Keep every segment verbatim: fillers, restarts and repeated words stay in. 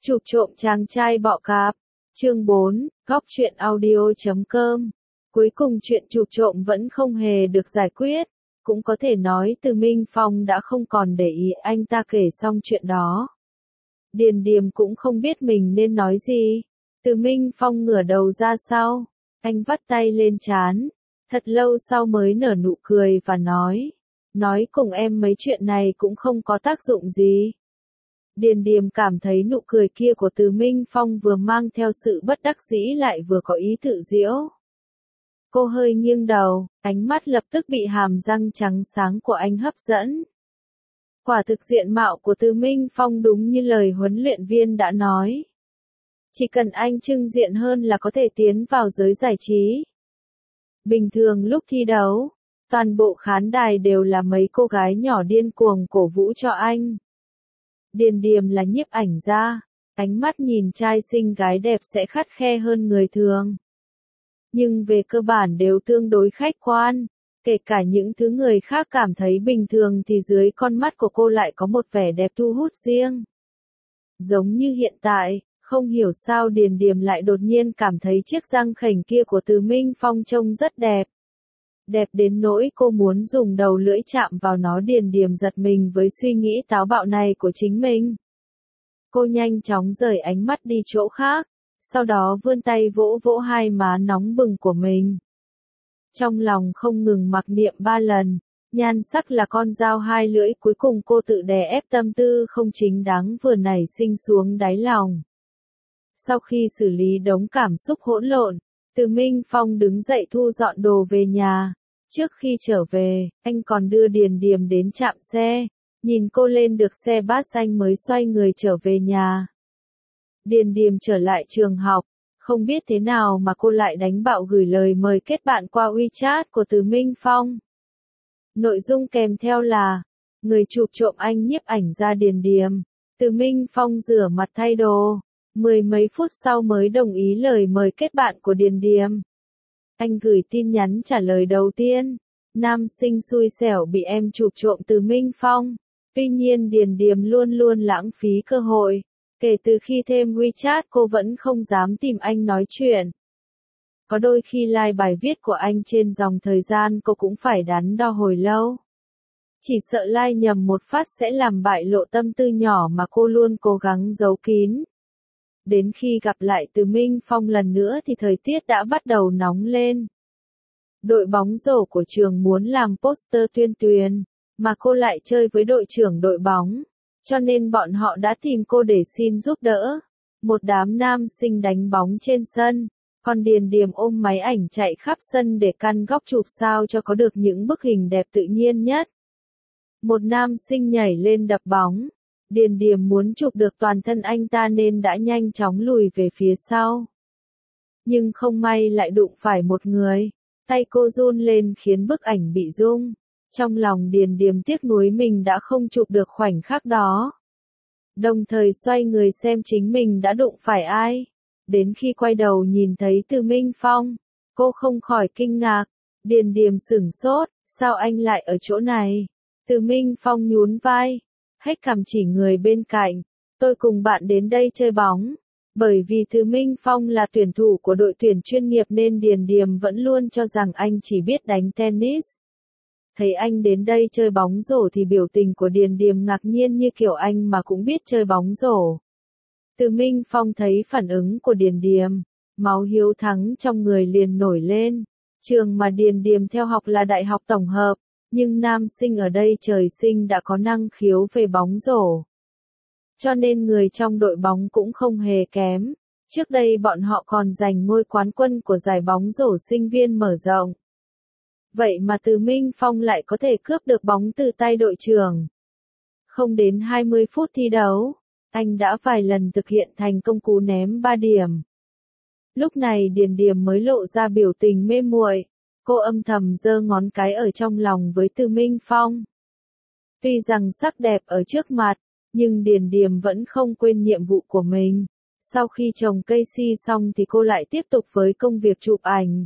Chụp trộm chàng trai bọ cạp. Chương bốn, góc truyện audio chấm com. Cuối cùng chuyện chụp trộm vẫn không hề được giải quyết. Cũng có thể nói Từ Minh Phong đã không còn để ý anh ta kể xong chuyện đó. Điền Điềm cũng không biết mình nên nói gì. Từ Minh Phong ngửa đầu ra sau. Anh vắt tay lên trán. Thật lâu sau mới nở nụ cười và nói. Nói cùng em mấy chuyện này cũng không có tác dụng gì. Điền Điềm cảm thấy nụ cười kia của Từ Minh Phong vừa mang theo sự bất đắc dĩ lại vừa có ý tự giễu. Cô hơi nghiêng đầu, ánh mắt lập tức bị hàm răng trắng sáng của anh hấp dẫn. Quả thực diện mạo của Từ Minh Phong đúng như lời huấn luyện viên đã nói. Chỉ cần anh trưng diện hơn là có thể tiến vào giới giải trí. Bình thường lúc thi đấu, toàn bộ khán đài đều là mấy cô gái nhỏ điên cuồng cổ vũ cho anh. Điền Điềm là nhiếp ảnh gia, ánh mắt nhìn trai xinh gái đẹp sẽ khắt khe hơn người thường. Nhưng về cơ bản đều tương đối khách quan, kể cả những thứ người khác cảm thấy bình thường thì dưới con mắt của cô lại có một vẻ đẹp thu hút riêng. Giống như hiện tại, không hiểu sao Điền Điềm lại đột nhiên cảm thấy chiếc răng khểnh kia của Từ Minh Phong trông rất đẹp. Đẹp đến nỗi cô muốn dùng đầu lưỡi chạm vào nó. Điền Điềm giật mình với suy nghĩ táo bạo này của chính mình. Cô nhanh chóng rời ánh mắt đi chỗ khác, sau đó vươn tay vỗ vỗ hai má nóng bừng của mình. Trong lòng không ngừng mặc niệm ba lần, nhan sắc là con dao hai lưỡi. Cuối cùng cô tự đè ép tâm tư không chính đáng vừa nảy sinh xuống đáy lòng. Sau khi xử lý đống cảm xúc hỗn lộn, Từ Minh Phong đứng dậy thu dọn đồ về nhà. Trước khi trở về, anh còn đưa Điền Điềm đến trạm xe. Nhìn cô lên được xe bus anh mới xoay người trở về nhà. Điền Điềm trở lại trường học, không biết thế nào mà cô lại đánh bạo gửi lời mời kết bạn qua WeChat của Từ Minh Phong. Nội dung kèm theo là, người chụp trộm anh nhiếp ảnh gia Điền Điềm. Từ Minh Phong rửa mặt thay đồ, mười mấy phút sau mới đồng ý lời mời kết bạn của Điền Điềm. Anh gửi tin nhắn trả lời đầu tiên, nam sinh xui xẻo bị em chụp trộm Từ Minh Phong. Tuy nhiên Điền Điềm luôn luôn lãng phí cơ hội. Kể từ khi thêm WeChat cô vẫn không dám tìm anh nói chuyện. Có đôi khi like bài viết của anh trên dòng thời gian cô cũng phải đắn đo hồi lâu. Chỉ sợ like nhầm một phát sẽ làm bại lộ tâm tư nhỏ mà cô luôn cố gắng giấu kín. Đến khi gặp lại Từ Minh Phong lần nữa thì thời tiết đã bắt đầu nóng lên. Đội bóng rổ của trường muốn làm poster tuyên truyền, mà cô lại chơi với đội trưởng đội bóng, cho nên bọn họ đã tìm cô để xin giúp đỡ. Một đám nam sinh đánh bóng trên sân, còn Điền Điềm ôm máy ảnh chạy khắp sân để căn góc chụp sao cho có được những bức hình đẹp tự nhiên nhất. Một nam sinh nhảy lên đập bóng. Điền Điềm muốn chụp được toàn thân anh ta nên đã nhanh chóng lùi về phía sau. Nhưng không may lại đụng phải một người. Tay cô run lên khiến bức ảnh bị rung. Trong lòng Điền Điềm tiếc nuối mình đã không chụp được khoảnh khắc đó. Đồng thời xoay người xem chính mình đã đụng phải ai. Đến khi quay đầu nhìn thấy Từ Minh Phong, cô không khỏi kinh ngạc. Điền Điềm sửng sốt, sao anh lại ở chỗ này? Từ Minh Phong nhún vai. Hét cằm chỉ người bên cạnh, tôi cùng bạn đến đây chơi bóng. Bởi vì Từ Minh Phong là tuyển thủ của đội tuyển chuyên nghiệp nên Điền Điềm vẫn luôn cho rằng anh chỉ biết đánh tennis. Thấy anh đến đây chơi bóng rổ thì biểu tình của Điền Điềm ngạc nhiên như kiểu anh mà cũng biết chơi bóng rổ. Từ Minh Phong thấy phản ứng của Điền Điềm, máu hiếu thắng trong người liền nổi lên. Trường mà Điền Điềm theo học là Đại học Tổng hợp. Nhưng nam sinh ở đây trời sinh đã có năng khiếu về bóng rổ. Cho nên người trong đội bóng cũng không hề kém. Trước đây bọn họ còn giành ngôi quán quân của giải bóng rổ sinh viên mở rộng. Vậy mà Từ Minh Phong lại có thể cướp được bóng từ tay đội trưởng. Không đến hai mươi phút thi đấu, anh đã vài lần thực hiện thành công cú ném ba điểm. Lúc này Điền Điềm mới lộ ra biểu tình mê muội. Cô âm thầm giơ ngón cái ở trong lòng với Từ Minh Phong. Tuy rằng sắc đẹp ở trước mặt, nhưng Điền Điềm vẫn không quên nhiệm vụ của mình. Sau khi trồng cây si xong thì cô lại tiếp tục với công việc chụp ảnh.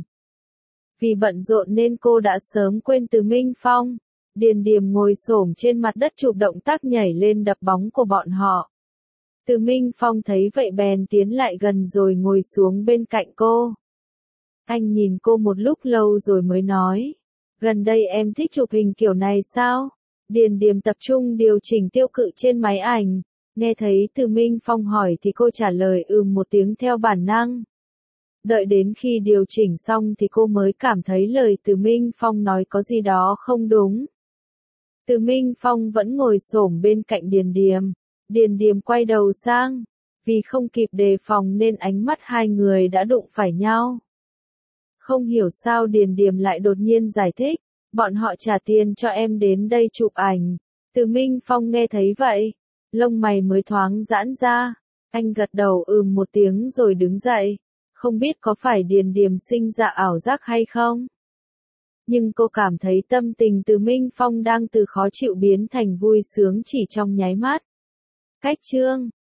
Vì bận rộn nên cô đã sớm quên Từ Minh Phong. Điền Điềm ngồi xổm trên mặt đất chụp động tác nhảy lên đập bóng của bọn họ. Từ Minh Phong thấy vậy bèn tiến lại gần rồi ngồi xuống bên cạnh cô. Anh nhìn cô một lúc lâu rồi mới nói. Gần đây em thích chụp hình kiểu này sao? Điền Điềm tập trung điều chỉnh tiêu cự trên máy ảnh. Nghe thấy Từ Minh Phong hỏi thì cô trả lời ừm một tiếng theo bản năng. Đợi đến khi điều chỉnh xong thì cô mới cảm thấy lời Từ Minh Phong nói có gì đó không đúng. Từ Minh Phong vẫn ngồi xổm bên cạnh Điền Điềm. Điền Điềm quay đầu sang. Vì không kịp đề phòng nên ánh mắt hai người đã đụng phải nhau. Không hiểu sao Điền Điềm lại đột nhiên giải thích. Bọn họ trả tiền cho em đến đây chụp ảnh. Từ Minh Phong nghe thấy vậy. Lông mày mới thoáng giãn ra. Anh gật đầu ừm một tiếng rồi đứng dậy. Không biết có phải Điền Điềm sinh ra ảo giác hay không? Nhưng cô cảm thấy tâm tình Từ Minh Phong đang từ khó chịu biến thành vui sướng chỉ trong nháy mắt. Cách chương